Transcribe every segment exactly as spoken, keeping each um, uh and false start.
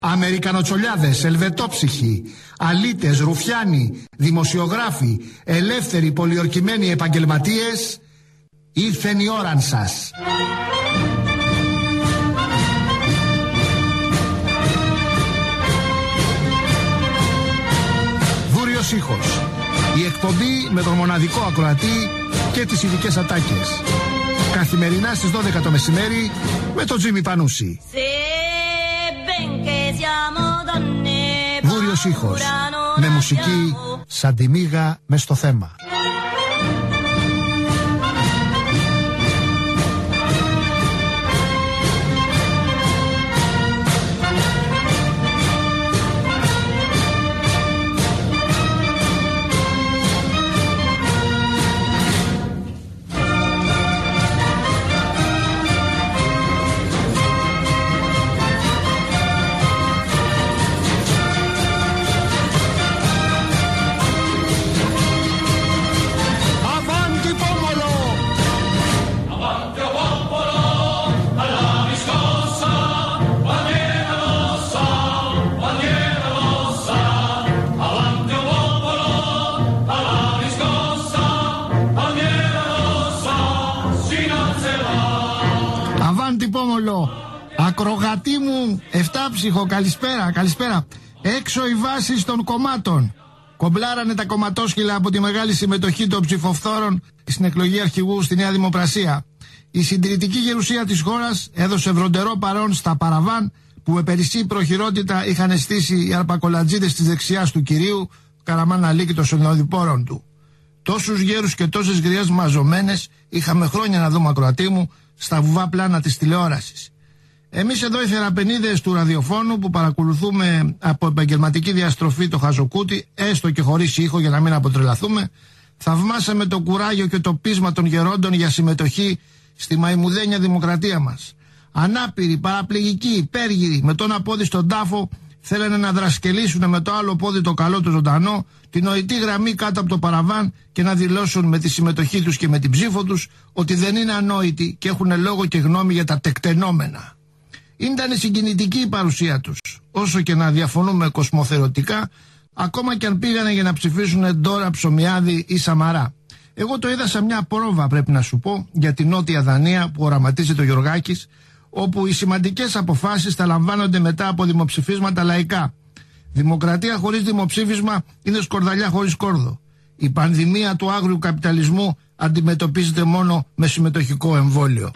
Αμερικανοτσολιάδες, ελβετόψυχοι, αλήτες, ρουφιάνοι, δημοσιογράφοι, ελεύθεροι πολιορκημένοι επαγγελματίες, ήρθεν η ώραν σας. Βούριος ήχος. Η εκπομπή με τον μοναδικό ακροατή και τις ειδικές ατάκες. Καθημερινά στις δώδεκα το μεσημέρι με τον Τζίμι Πανούση. Βούριος ήχος. Με μουσική σαν τη μύγα μες στο θέμα. Ακρογατή μου, εφτάψυχο, καλησπέρα, καλησπέρα. Έξω οι βάσεις των κομμάτων. Κομπλάρανε τα κομματόσκυλα από τη μεγάλη συμμετοχή των ψηφοφθόρων στην εκλογή αρχηγού στη Νέα Δημοκρασία. Η συντηρητική γερουσία της χώρας έδωσε βροντερό παρόν στα παραβάν που με περισσή προχειρότητα είχαν στήσει οι αρπακολατζίδες της δεξιάς του κυρίου Καραμάν Αλή και των συνοδοιπόρων του. Τόσους γέρους και τόσες γριές μαζωμένες είχαμε χρόνια να δούμε, ακροατή μου, στα βουβά πλάνα της τηλεόρασης. Εμείς εδώ οι θεραπενίδες του ραδιοφώνου που παρακολουθούμε από επαγγελματική διαστροφή το χαζοκούτι, έστω και χωρίς ήχο για να μην αποτρελαθούμε, θαυμάσαμε το κουράγιο και το πείσμα των γερόντων για συμμετοχή στη μαϊμουδένια δημοκρατία μας. Ανάπηροι, παραπληγικοί, υπέργυροι, με τον πόδι στον τάφο, θέλανε να δρασκελίσουν με το άλλο πόδι το καλό το ζωντανό, την νοητή γραμμή κάτω από το παραβάν και να δηλώσουν με τη συμμετοχή τους και με την ψήφο τους ότι δεν είναι ανόητοι και έχουν λόγο και γνώμη για τα τεκτενόμενα. Ήταν συγκινητική η παρουσία τους, όσο και να διαφωνούμε κοσμοθερωτικά, ακόμα και αν πήγανε για να ψηφίσουν Ντόρα Ψωμιάδη ή Σαμαρά. Εγώ το είδα σε μια πρόβα, πρέπει να σου πω, για την Νότια Δανία που οραματίζει το Γιωργάκης, όπου οι σημαντικές αποφάσεις θα λαμβάνονται μετά από δημοψηφίσματα λαϊκά. Δημοκρατία χωρίς δημοψήφισμα είναι σκορδαλιά χωρίς κόρδο. Η πανδημία του άγριου καπιταλισμού αντιμετωπίζεται μόνο με συμμετοχικό εμβόλιο.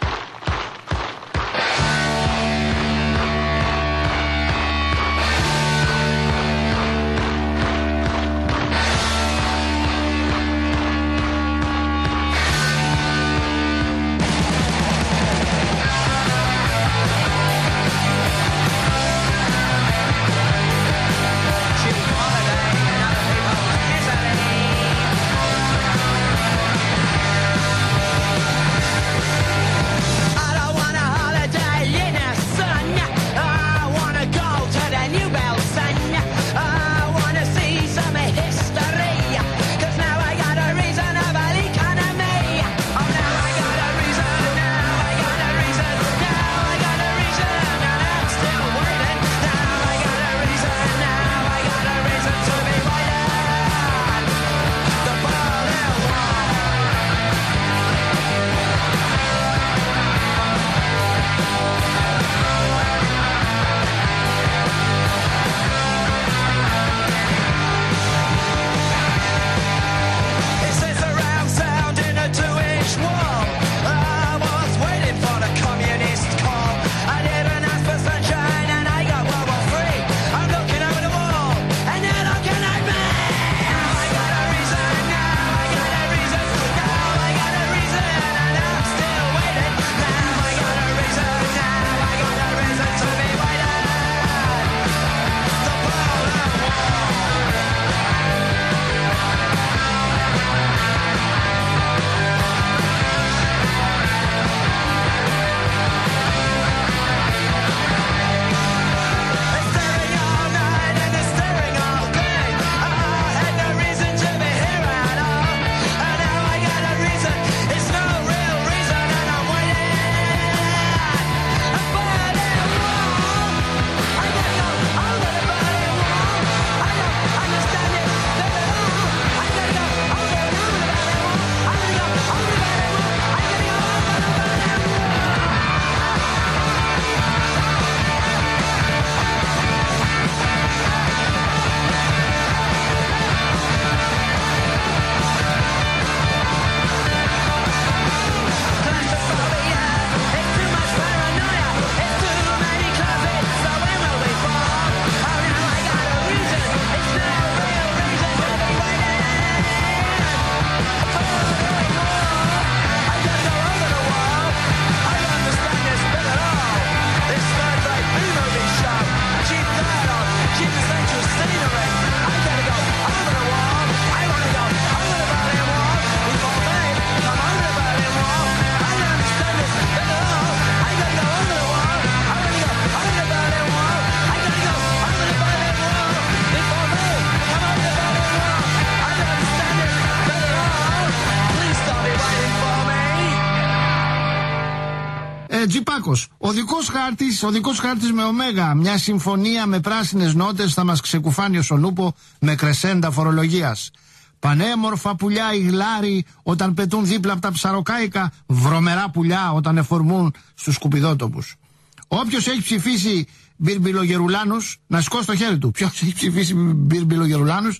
Ε, Τζιπάκος, ο δικός χάρτης, ο δικός χάρτης με ωμέγα, μια συμφωνία με πράσινες νότες θα μας ξεκουφάνει ο Σονούπο με κρεσέντα φορολογίας. Πανέμορφα πουλιά οι γλάροι όταν πετούν δίπλα από τα ψαροκάικα, βρωμερά πουλιά όταν εφορμούν στους σκουπιδότοπους. Όποιος έχει ψηφίσει μπιρμπιλογερουλάνους, να σηκώσει το χέρι του. Ποιος έχει ψηφίσει μπιρμπιλογερουλάνους?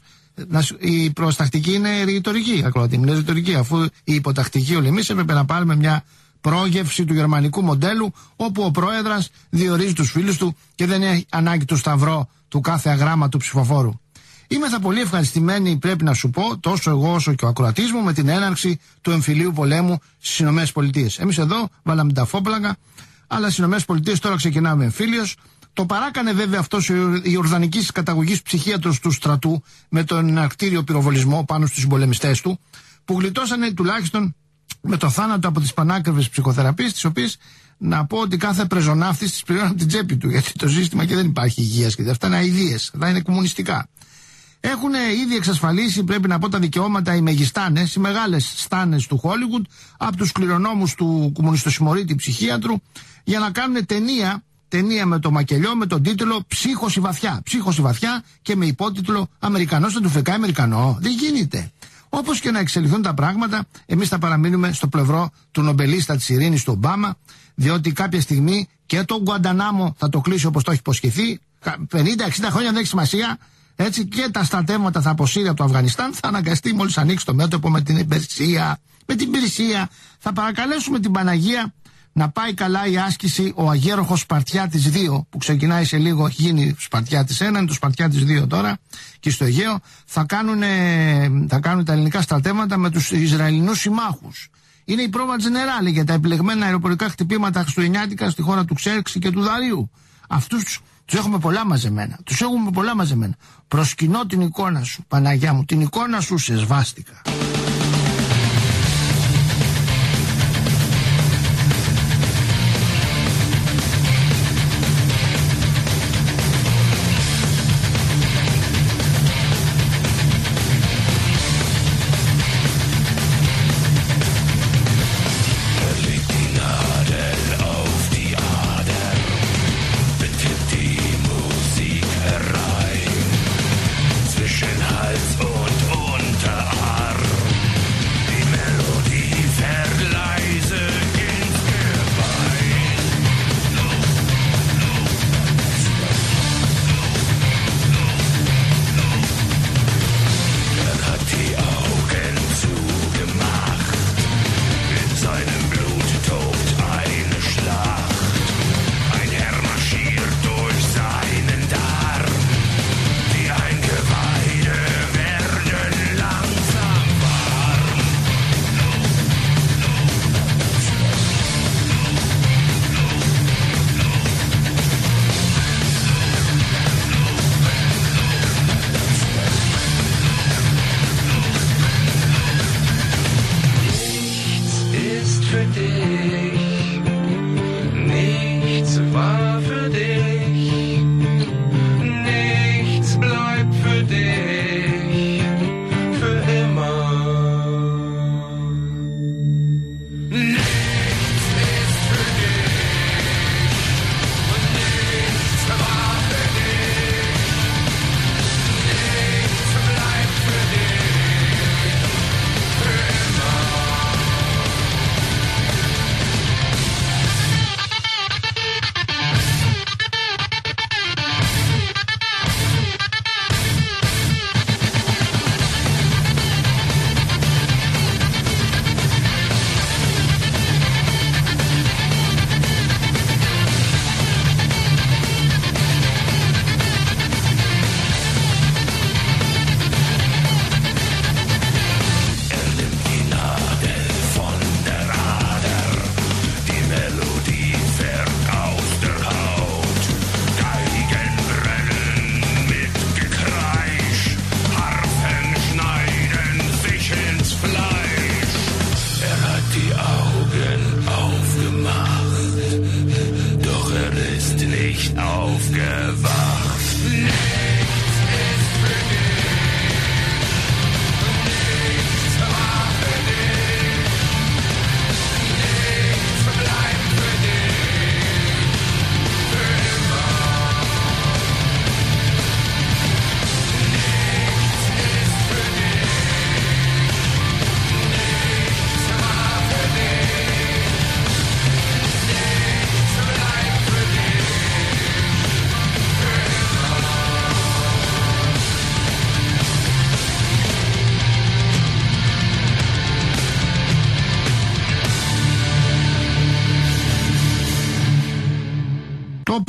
Η προστακτική είναι ρητορική, ακροατή, είναι ρητορική, αφού η υποτακτική όλοι εμείς έπρεπε να πάρουμε μια πρόγευση του γερμανικού μοντέλου, όπου ο πρόεδρας διορίζει τους φίλους του και δεν έχει ανάγκη του σταυρό του κάθε αγράμμα του ψηφοφόρου. Είμαι θα πολύ ευχαριστημένοι, πρέπει να σου πω, τόσο εγώ όσο και ο ακροατής μου, με την έναρξη του εμφυλίου πολέμου στις ΗΠΑ. Εμείς εδώ βάλαμε τα φόπλαγα, αλλά στις ΗΠΑ τώρα ξεκινάμε εμφύλιος. Το παράκανε βέβαια αυτός ο ιορδανικής καταγωγής ψυχίατρος του στρατού με τον εναρκτήριο πυροβολισμό πάνω στους συμπολεμιστές του, που γλιτώσανε τουλάχιστον με το θάνατο από τις πανάκριβες ψυχοθεραπείες, τις οποίες να πω ότι κάθε πρεζοναύτης τις πληρώνει από την τσέπη του, γιατί το σύστημα και δεν υπάρχει υγείας και αυτά είναι αηδίες, αυτά είναι κομμουνιστικά. Έχουν ήδη εξασφαλίσει, πρέπει να πω, τα δικαιώματα οι μεγιστάνες, οι μεγάλες στάνες του Χόλιγουντ, από τους κληρονόμους του κομμουνιστοσημωρίτη ψυχίατρου, για να κάνουν ταινία, ταινία με το μακελιό, με τον τίτλο «Ψύχωση βαθιά». Ψύχωση βαθιά και με υπότιτλο «Αμερικανός δεν του φεκάει Αμερικανό». Δεν γίνεται. Όπως και να εξελιχθούν τα πράγματα, εμείς θα παραμείνουμε στο πλευρό του νομπελίστα της ειρήνης του Ομπάμα, διότι κάποια στιγμή και το Γκουαντανάμο θα το κλείσει όπως το έχει υποσχεθεί, πενήντα εξήντα χρόνια δεν έχει σημασία. Έτσι, και τα στρατεύματα θα αποσύρει από το Αφγανιστάν, θα αναγκαστεί μόλις ανοίξει το μέτωπο με την Περσία. Με την Περσία θα παρακαλέσουμε την Παναγία να πάει καλά η άσκηση ο αγέροχος Σπαρτιάτης δύο, που ξεκινάει σε λίγο, έχει γίνει Σπαρτιάτης ένα, είναι το Σπαρτιάτης δύο τώρα, και στο Αιγαίο θα κάνουν, θα κάνουν τα ελληνικά στρατεύματα με τους Ισραηλινούς συμμάχους. Είναι η πρόβα τζενεράλη για τα επιλεγμένα αεροπορικά χτυπήματα χριστουγεννιάτικα στη χώρα του Ξέρξη και του Δαρίου. Αυτούς τους Τους έχουμε πολλά μαζεμένα. Τους έχουμε πολλά μαζεμένα. Προσκυνώ την εικόνα σου, Παναγιά μου, την εικόνα σου σε σβάστηκα. Hals und Unterarm.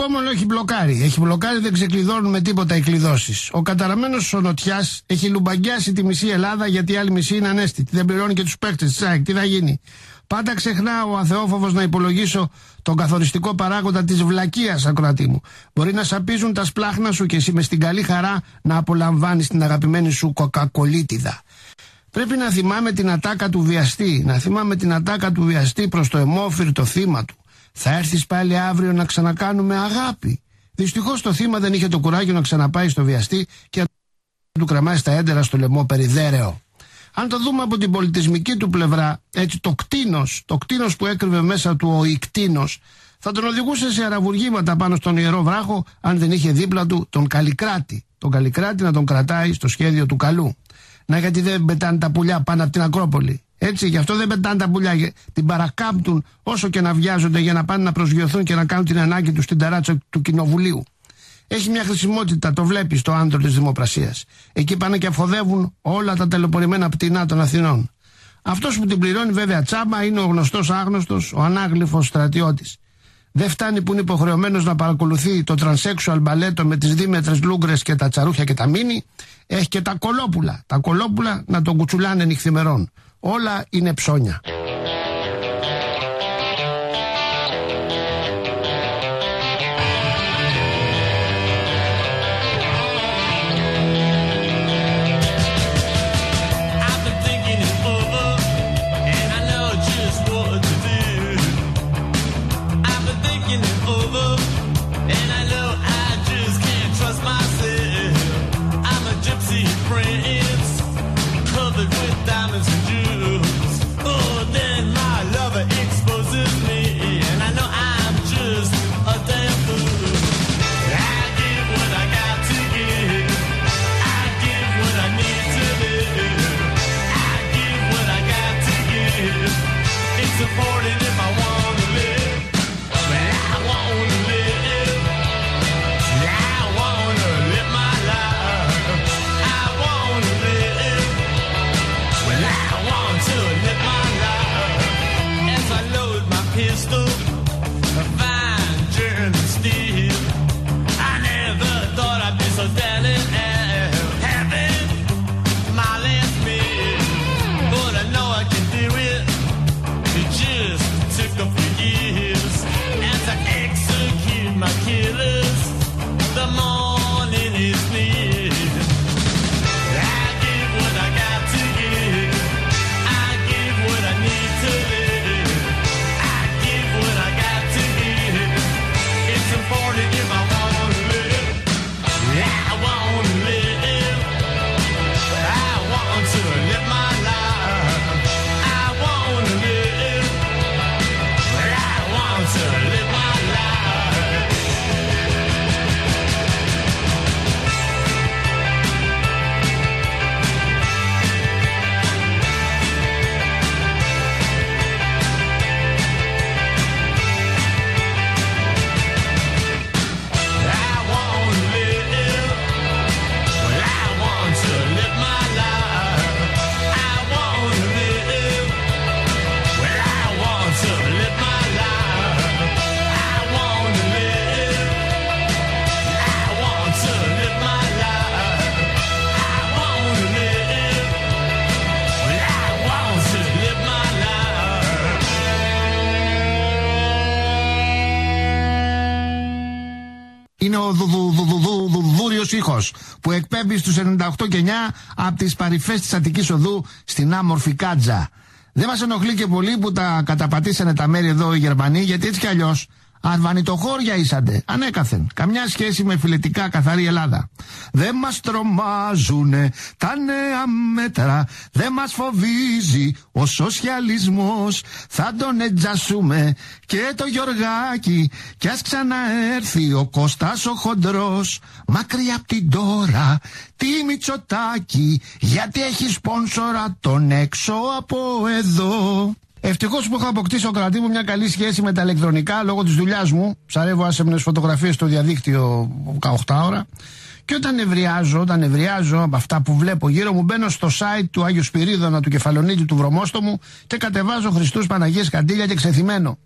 υπόμονο έχει μπλοκάρει. Έχει μπλοκάρει, δεν ξεκλειδώνουν με τίποτα οι κλειδώσεις. Ο καταραμένος ο Νοτιάς έχει λουμπαγκιάσει τη μισή Ελλάδα γιατί η άλλη μισή είναι ανέστητη. Δεν πληρώνει και τους παίκτες της ΑΕΚ. Τι θα γίνει? Πάντα ξεχνά ο αθεόφοβος να υπολογίσω τον καθοριστικό παράγοντα της βλακείας, ακροατή μου. Μπορεί να σαπίζουν τα σπλάχνα σου και εσύ με στην καλή χαρά να απολαμβάνεις την αγαπημένη σου κοκακολίτιδα. Πρέπει να θυμάμαι την ατάκα του βιαστή, να θυμάμαι την ατάκα του βιαστή προς το αιμόφυρτο θύμα του. Θα έρθεις πάλι αύριο να ξανακάνουμε αγάπη. Δυστυχώς το θύμα δεν είχε το κουράγιο να ξαναπάει στο βιαστή και να του κραμάει στα έντερα στο λαιμό περιδέρεο. Αν το δούμε από την πολιτισμική του πλευρά, έτσι το κτήνος, το κτήνος που έκρυβε μέσα του ο ικτήνος, θα τον οδηγούσε σε αραβουργήματα πάνω στον Ιερό Βράχο αν δεν είχε δίπλα του τον Καλλικράτη. Τον Καλλικράτη να τον κρατάει στο σχέδιο του καλού. Να, γιατί δεν πετάνε τα πουλιά πάνω από την Ακρόπολη. Έτσι, γι' αυτό δεν πετάνε τα πουλιά. Την παρακάμπτουν όσο και να βιάζονται για να πάνε να προσγειωθούν και να κάνουν την ανάγκη του στην ταράτσα του Κοινοβουλίου. Έχει μια χρησιμότητα, το βλέπει στο άντρο της Δημοπρασίας. Εκεί πάνε και αφοδεύουν όλα τα τελεπορημένα πτηνά των Αθηνών. Αυτός που την πληρώνει βέβαια τσάμπα είναι ο γνωστός άγνωστος, ο ανάγλυφος στρατιώτης. Δεν φτάνει που είναι υποχρεωμένος να παρακολουθεί το τρανσέξουαλ μπαλέτο με τις δίμετρες λούγκρες και τα τσαρούχια και τα μίνι. Έχει και τα κολόπουλα. Τα κολόπουλα να τον κουτσουλάνε νυχθημερών. Όλα είναι ψώνια. Είναι ο δούριος ήχος που εκπέμπει στους ενενήντα οκτώ και εννιά από τις παρυφές της Αττικής Οδού στην άμορφη Κάτζα. Δεν μας ενοχλεί και πολύ που τα καταπατήσανε τα μέρη εδώ οι Γερμανοί, γιατί έτσι κι αλλιώς αρβανιτοχώρια ήσαντε, ανέκαθεν. Καμιά σχέση με φιλετικά καθαρή Ελλάδα. Δεν μας τρομάζουνε τα νέα μέτρα, δεν μας φοβίζει ο σοσιαλισμός. Θα τον ετζασούμε και το Γιωργάκι, κι ας ξαναέρθει ο Κώστας ο χοντρός. Μακριά απ' την τώρα τη Μητσοτάκη, γιατί έχει σπόνσορα τον έξω από εδώ. Ευτυχώς που έχω αποκτήσει ο κρατή μου μια καλή σχέση με τα ηλεκτρονικά λόγω της δουλειάς μου. Ψαρεύω άσεμνες φωτογραφίες στο διαδίκτυο δεκαοκτώ ώρα. Και όταν νευριάζω, όταν νευριάζω από αυτά που βλέπω γύρω μου, μπαίνω στο site του Άγιου Σπυρίδωνα, του Κεφαλονίτη, του Βρωμόστομου και κατεβάζω Χριστούς, Παναγίες, Καντήλια και ξεθυμένο.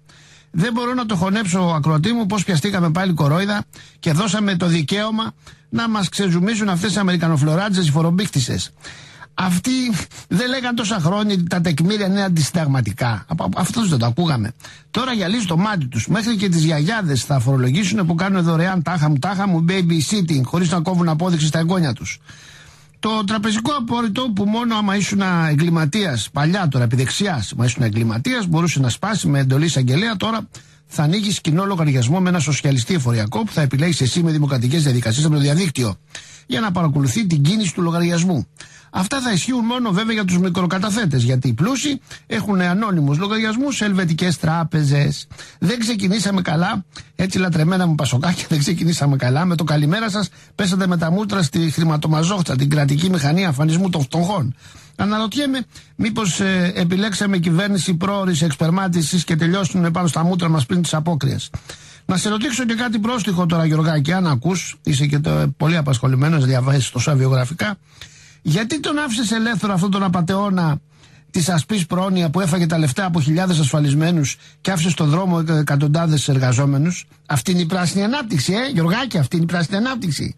Δεν μπορώ να το χωνέψω, ακροατή μου, πως πιαστήκαμε πάλι κορόιδα και δώσαμε το δικαίωμα να μας ξεζουμίζουν αυτές οι αμερικανοφλωράτζες, οι φορομπίχτισες. Αυτοί δεν λέγαν τόσα χρόνια ότι τα τεκμήρια είναι αντισυνταγματικά. Αυτούς δεν το ακούγαμε. Τώρα γυαλίζει το μάτι τους. Μέχρι και τις γιαγιάδες θα φορολογήσουν που κάνουν δωρεάν τάχα μου τάχα μου babysitting χωρίς να κόβουν απόδειξη στα εγγόνια τους. Το τραπεζικό απόρριτο που μόνο άμα ήσουν εγκληματίας, παλιά τώρα επιδεξιάς, άμα ήσουν εγκληματίας, μπορούσε να σπάσει με εντολή εισαγγελέα, τώρα θα ανοίγει κοινό λογαριασμό με ένα σοσιαλιστή εφοριακό που θα επιλέγεις εσύ με δημοκρατικές διαδικασίες από το διαδίκτυο για να παρακολουθεί την κίνηση του λογαριασμού. Αυτά θα ισχύουν μόνο βέβαια για τους μικροκαταθέτες, γιατί οι πλούσιοι έχουν ανώνυμους λογαριασμούς σε ελβετικές τράπεζες. Δεν ξεκινήσαμε καλά, έτσι λατρεμένα μου πασοκάκια, δεν ξεκινήσαμε καλά. Με το καλημέρα σας πέσατε με τα μούτρα στη χρηματομαζόχτσα, την κρατική μηχανή αφανισμού των φτωχών. Αναρωτιέμαι, μήπως ε, επιλέξαμε κυβέρνηση πρόωρης εξπερμάτισης και τελειώσουν πάνω στα μούτρα μας πριν τις απόκριες. Να σε ρωτήσω και κάτι πρόστιχο τώρα, Γιωργάκη, αν ακούς, είσαι και το, πολύ απασχολημένος, διαβάζεις τόσα βιογραφικά. Γιατί τον άφησες ελεύθερο αυτόν τον απατεώνα της ασπής πρόνοια που έφαγε τα λεφτά από χιλιάδες ασφαλισμένους και άφησε στον δρόμο εκατοντάδες εργαζόμενους? Αυτή είναι η πράσινη ανάπτυξη, ε, Γιωργάκη, αυτή είναι η πράσινη ανάπτυξη.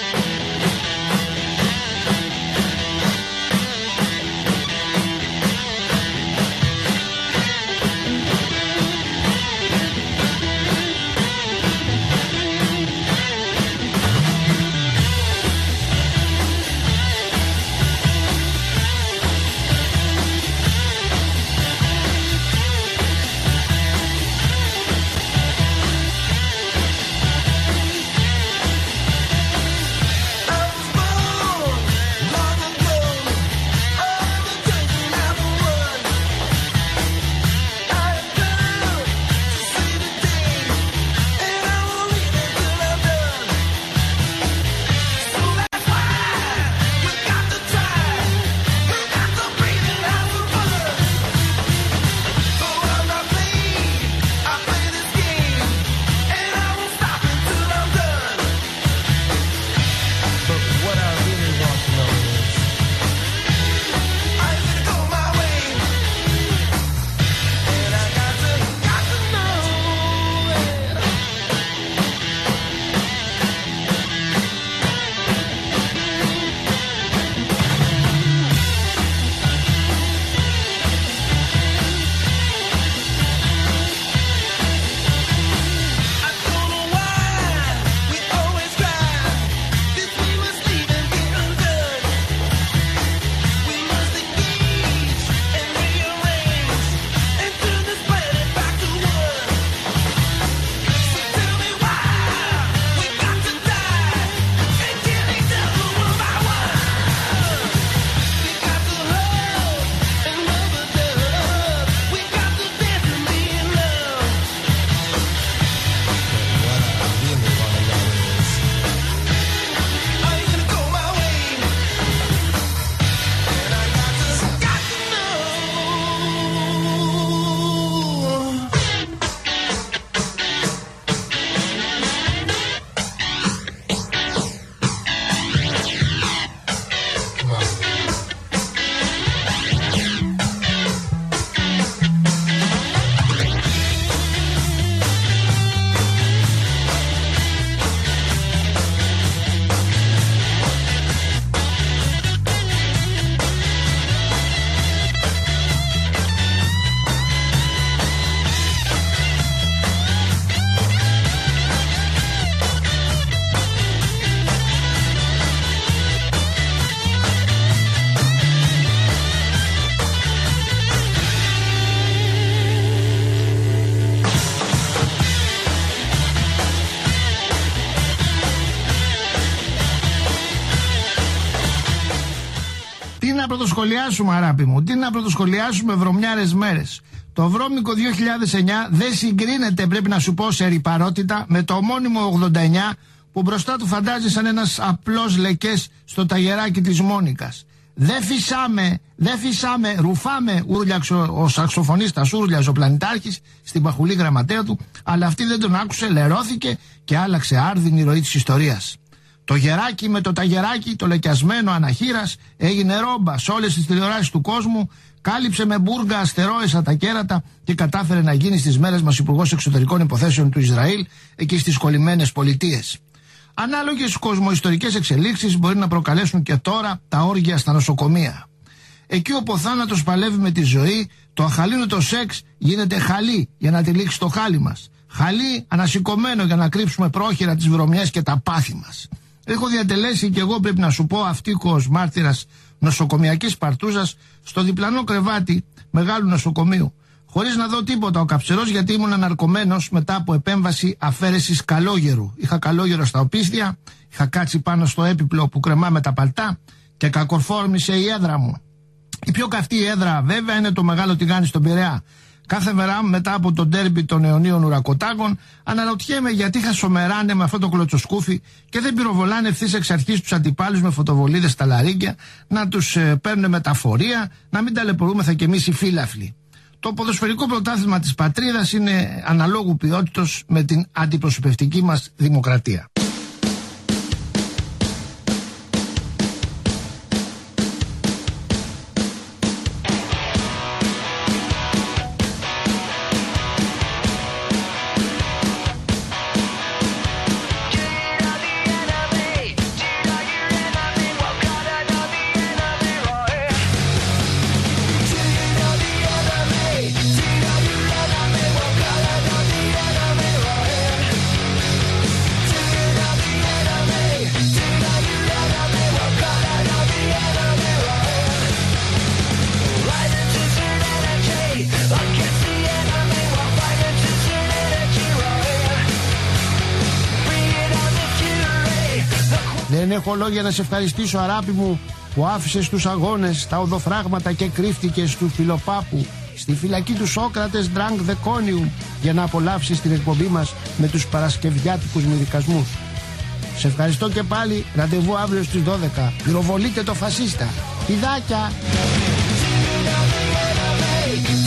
να πρωτοσχολιάσουμε, αγάπη μου, τι να πρωτοσχολιάσουμε βρωμιάρες μέρες. Το βρώμικο δύο χιλιάδες εννιά δεν συγκρίνεται, πρέπει να σου πω, σε ρυπαρότητα με το ομώνυμο ογδόντα εννιά που μπροστά του φαντάζει σαν ένας απλός λεκές στο ταγεράκι της Μόνικας. Δεν φυσάμε, δεν φυσάμε, ρουφάμε, ούρλιαξε ο, ο σαξοφωνίστας, ούρλιαζε ο πλανητάρχης στην παχουλή γραμματέα του, αλλά αυτή δεν τον άκουσε, λερώθηκε και άλλαξε άρδινη ροή της ιστορίας. Το Το γεράκι με το ταγεράκι, το λεκιασμένο αναχείρας, έγινε ρόμπα σε όλες τις τηλεοράσεις του κόσμου, κάλυψε με μπούργα αστερόεσα τα κέρατα και κατάφερε να γίνει στις μέρες μας υπουργός εξωτερικών υποθέσεων του Ισραήλ, εκεί στις κολλημένες πολιτείες. Ανάλογες κοσμοϊστορικές εξελίξεις μπορεί να προκαλέσουν και τώρα τα όργια στα νοσοκομεία. Εκεί όπου ο θάνατος παλεύει με τη ζωή, το αχαλήνοτο σεξ γίνεται χαλί για να τυλίξει το χάλι μας. Χαλί ανασηκωμένο για να κρύψουμε πρόχειρα τις βρωμιές και τα πάθη μας. Έχω διατελέσει και εγώ, πρέπει να σου πω, αυτοίκος μάρτυρας νοσοκομιακής παρτούζας στο διπλανό κρεβάτι μεγάλου νοσοκομείου. Χωρίς να δω τίποτα ο καψερός, γιατί ήμουν αναρκωμένος μετά από επέμβαση αφαίρεσης καλόγερου. Είχα καλόγερο στα οπίστια, είχα κάτσει πάνω στο έπιπλο που κρεμάμε τα παλτά και κακοφόρμησε η έδρα μου. Η πιο καυτή έδρα βέβαια είναι το μεγάλο τηγάνι στον Πειραιά. Κάθε μέρα μετά από τον ντέρμπι των αιωνίων ουρακοτάγων, αναρωτιέμαι γιατί χασομεράνε με αυτό το κλωτσοσκούφι και δεν πυροβολάνε ευθύς εξ αρχής τους αντιπάλους με φωτοβολίδες στα λαρύγκια, να τους ε, παίρνουν μεταφορία, να μην ταλαιπωρούμεθα κι εμείς οι φύλαφλοι. Το ποδοσφαιρικό πρωτάθλημα της πατρίδας είναι αναλόγου ποιότητος με την αντιπροσωπευτική μας δημοκρατία. Δεν έχω λόγια να σε ευχαριστήσω, αγάπη μου, που άφησες τους αγώνες, τα οδοφράγματα και κρύφτηκες του Φιλοπάπου στη φυλακή του Σόκρατες Drunk the Conium για να απολαύσεις την εκπομπή μας με τους παρασκευιάτικους μυρικασμούς. Σε ευχαριστώ και πάλι. Ραντεβού αύριο στις δώδεκα. Πυροβολείτε το φασίστα. Πηδάκια!